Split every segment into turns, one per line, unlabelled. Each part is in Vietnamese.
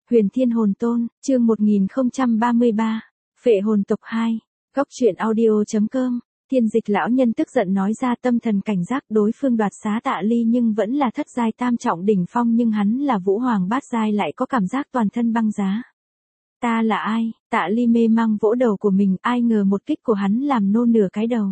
Huyền Thiên Hồn Tôn, chương 1033, Phệ Hồn Tộc 2, Góc truyện audio.com. Thiên Dịch lão nhân tức giận nói ra, tâm thần cảnh giác đối phương đoạt xá Tạ Ly nhưng vẫn là thất giai tam trọng đỉnh phong, nhưng hắn là Vũ Hoàng bát giai lại có cảm giác toàn thân băng giá. Ta là ai? Tạ Ly mê mang vỗ đầu của mình, ai ngờ một kích của hắn làm nô nửa cái đầu.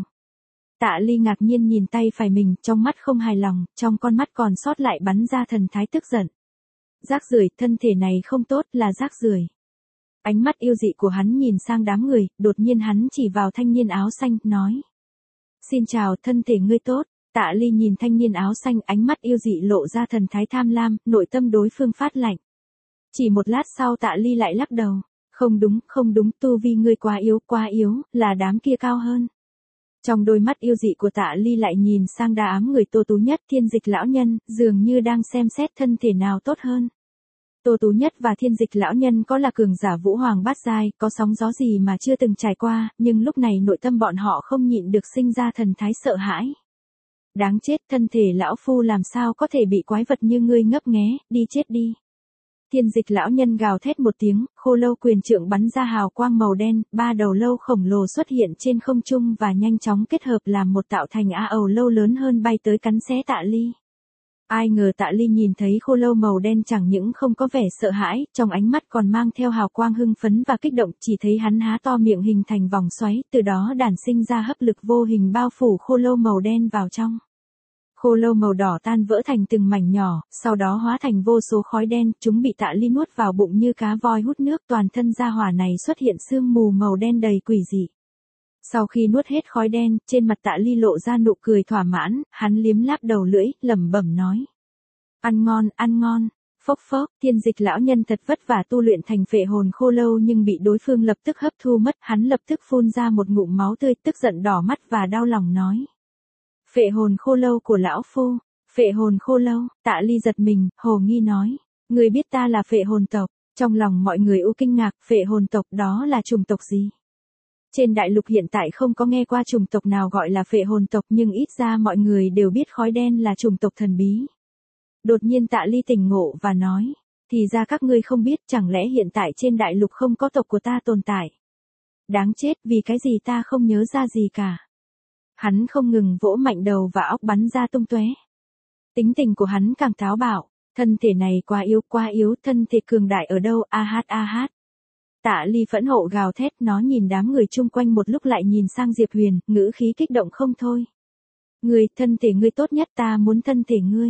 Tạ Ly ngạc nhiên nhìn tay phải mình, trong mắt không hài lòng, trong con mắt còn sót lại bắn ra thần thái tức giận. Rác rưởi, thân thể này không tốt, là rác rưởi. Ánh mắt yêu dị của hắn nhìn sang đám người, đột nhiên hắn chỉ vào thanh niên áo xanh, nói. Xin chào, thân thể ngươi tốt. Tạ Ly nhìn thanh niên áo xanh, ánh mắt yêu dị lộ ra thần thái tham lam, nội tâm đối phương phát lạnh. Chỉ một lát sau Tạ Ly lại lắc đầu. Không đúng, tu vi ngươi quá yếu, là đám kia cao hơn. Trong đôi mắt yêu dị của Tạ Ly lại nhìn sang đám người Tô Tú Nhất, Thiên Dịch lão nhân, dường như đang xem xét thân thể nào tốt hơn. Tô Tú Nhất và Thiên Dịch lão nhân có là cường giả Vũ Hoàng bát giai, có sóng gió gì mà chưa từng trải qua, nhưng lúc này nội tâm bọn họ không nhịn được sinh ra thần thái sợ hãi. Đáng chết, thân thể lão phu làm sao có thể bị quái vật như ngươi ngấp nghé, đi chết đi. Thiên Dịch lão nhân gào thét một tiếng, khô lâu quyền trượng bắn ra hào quang màu đen, 3 đầu lâu khổng lồ xuất hiện trên không trung và nhanh chóng kết hợp làm một tạo thành ầu lâu lớn hơn bay tới cắn xé Tạ Ly. Ai ngờ Tạ Ly nhìn thấy khô lâu màu đen chẳng những không có vẻ sợ hãi, trong ánh mắt còn mang theo hào quang hưng phấn và kích động, chỉ thấy hắn há to miệng hình thành vòng xoáy, từ đó đản sinh ra hấp lực vô hình bao phủ khô lâu màu đen vào trong. Khô lâu màu đỏ tan vỡ thành từng mảnh nhỏ, sau đó hóa thành vô số khói đen, chúng bị Tạ Ly nuốt vào bụng như cá voi hút nước, toàn thân gia hỏa này xuất hiện sương mù màu đen đầy quỷ dị. Sau khi nuốt hết khói đen, trên mặt Tạ Ly lộ ra nụ cười thỏa mãn, hắn liếm láp đầu lưỡi, lẩm bẩm nói. Ăn ngon, phốc phốc, Thiên Dịch lão nhân thật vất vả tu luyện thành phệ hồn khô lâu nhưng bị đối phương lập tức hấp thu mất, hắn lập tức phun ra một ngụm máu tươi, tức giận đỏ mắt và đau lòng nói. Phệ hồn khô lâu của lão phu, phệ hồn khô lâu, Tạ Ly giật mình, hồ nghi nói. Người biết ta là phệ hồn tộc, trong lòng mọi người kinh ngạc, phệ hồn tộc đó là chủng tộc gì? Trên đại lục hiện tại không có nghe qua chủng tộc nào gọi là phệ hồn tộc, nhưng ít ra mọi người đều biết khói đen là chủng tộc thần bí. Đột nhiên Tạ Ly tỉnh ngộ và nói, thì ra các ngươi không biết, chẳng lẽ hiện tại trên đại lục không có tộc của ta tồn tại? Đáng chết, vì cái gì ta không nhớ ra gì cả. Hắn không ngừng vỗ mạnh đầu và óc bắn ra tung tóe. Tính tình của hắn càng táo bạo, thân thể này quá yếu, thân thể cường đại ở đâu, a hát. Tạ Ly phẫn nộ gào thét, nó nhìn đám người chung quanh một lúc lại nhìn sang Diệp Huyền, ngữ khí kích động không thôi. Ngươi, thân thể ngươi tốt nhất, ta muốn thân thể ngươi.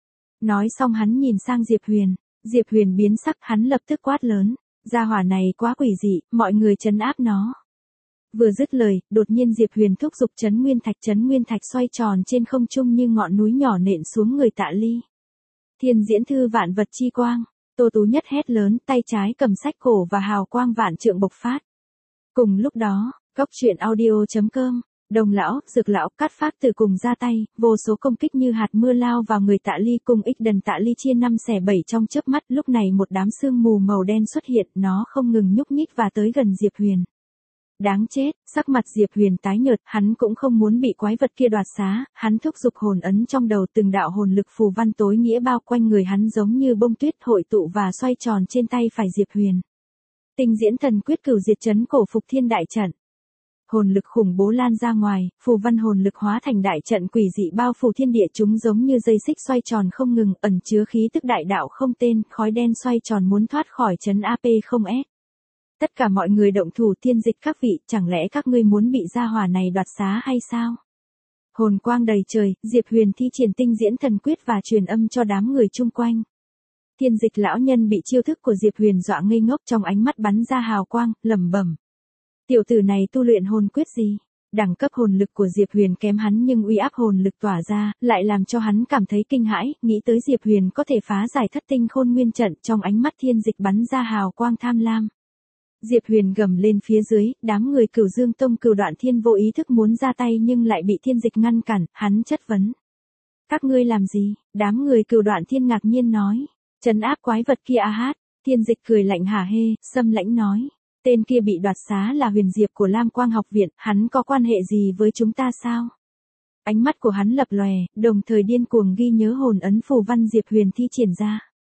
Nói xong hắn nhìn sang Diệp Huyền biến sắc, hắn lập tức quát lớn, gia hỏa này quá quỷ dị, mọi người trấn áp nó. Vừa dứt lời, đột nhiên Diệp Huyền thúc giục Chấn Nguyên Thạch xoay tròn trên không trung như ngọn núi nhỏ nện xuống người Tạ Ly. Thiên diễn thư vạn vật chi quang, Tô Tú Nhất hét lớn, tay trái cầm sách cổ và hào quang vạn trượng bộc phát. Cùng lúc đó, Góc truyện audio.com, Đồng lão, Dược lão, Cát Phác Tử cùng ra tay, vô số công kích như hạt mưa lao vào người Tạ Ly, cùng ích đần Tạ Ly chia 5 xẻ 7 trong chớp mắt. Lúc này một đám sương mù màu đen xuất hiện, nó không ngừng nhúc nhích và tới gần Diệp Huyền. Đáng chết, sắc mặt Diệp Huyền tái nhợt, hắn cũng không muốn bị quái vật kia đoạt xá, hắn thúc giục hồn ấn trong đầu, từng đạo hồn lực phù văn tối nghĩa bao quanh người hắn giống như bông tuyết hội tụ và xoay tròn trên tay phải Diệp Huyền. Tinh diễn thần quyết cửu diệt trấn cổ phục thiên đại trận. Hồn lực khủng bố lan ra ngoài, phù văn hồn lực hóa thành đại trận quỷ dị bao phủ thiên địa, chúng giống như dây xích xoay tròn không ngừng, ẩn chứa khí tức đại đạo không tên, khói đen xoay tròn muốn thoát khỏi trấn AP0S. Tất cả mọi người động thủ, Thiên Dịch các vị, chẳng lẽ các ngươi muốn bị gia hỏa này đoạt xá hay sao? Hồn quang đầy trời, Diệp Huyền thi triển tinh diễn thần quyết và truyền âm cho đám người chung quanh. Thiên Dịch lão nhân bị chiêu thức của Diệp Huyền dọa ngây ngốc, trong ánh mắt bắn ra hào quang, lẩm bẩm. Tiểu tử này tu luyện hồn quyết gì? Đẳng cấp hồn lực của Diệp Huyền kém hắn nhưng uy áp hồn lực tỏa ra, lại làm cho hắn cảm thấy kinh hãi, nghĩ tới Diệp Huyền có thể phá giải thất tinh khôn nguyên trận, trong ánh mắt Thiên Dịch bắn ra hào quang tham lam. Diệp Huyền gầm lên phía dưới, đám người Cửu Dương Tông Cửu Đoạn Thiên vô ý thức muốn ra tay nhưng lại bị Thiên Dịch ngăn cản, hắn chất vấn. Các ngươi làm gì? Đám người Cửu Đoạn Thiên ngạc nhiên nói. Trấn áp quái vật kia hát. Thiên Dịch cười lạnh hả hê, xâm lãnh nói. Tên kia bị đoạt xá là Huyền Diệp của Lam Quang học viện, hắn có quan hệ gì với chúng ta sao? Ánh mắt của hắn lập lòe, đồng thời điên cuồng ghi nhớ hồn ấn phù văn Diệp Huyền thi triển ra.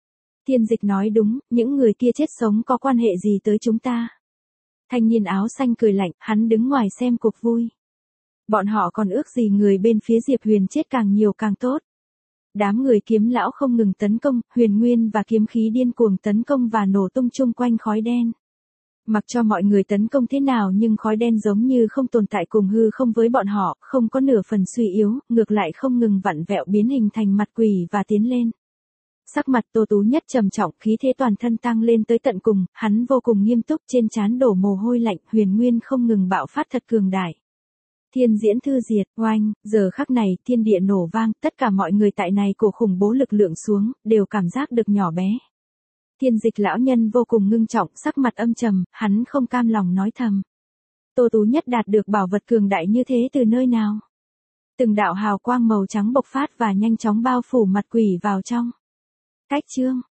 Thiên Dịch nói đúng, những người kia chết sống có quan hệ gì tới chúng ta. Thanh niên áo xanh cười lạnh, hắn đứng ngoài xem cuộc vui. Bọn họ còn ước gì người bên phía Diệp Huyền chết càng nhiều càng tốt. Đám người kiếm lão không ngừng tấn công, huyền nguyên và kiếm khí điên cuồng tấn công và nổ tung chung quanh khói đen. Mặc cho mọi người tấn công thế nào nhưng khói đen giống như không tồn tại cùng hư không với bọn họ, không có nửa phần suy yếu, ngược lại không ngừng vặn vẹo biến hình thành mặt quỷ và tiến lên. Sắc mặt Tô Tú Nhất trầm trọng, khí thế toàn thân tăng lên tới tận cùng, hắn vô cùng nghiêm túc, trên trán đổ mồ hôi lạnh, huyền nguyên không ngừng bạo phát thật cường đại. Thiên diễn thư diệt, oanh, giờ khắc này, thiên địa nổ vang, tất cả mọi người tại này cổ khủng bố lực lượng xuống, đều cảm giác được nhỏ bé. Thiên Dịch lão nhân vô cùng ngưng trọng, sắc mặt âm trầm, hắn không cam lòng nói thầm. Tô Tú Nhất đạt được bảo vật cường đại như thế từ nơi nào? Từng đạo hào quang màu trắng bộc phát và nhanh chóng bao phủ mặt quỷ vào trong. Cách chương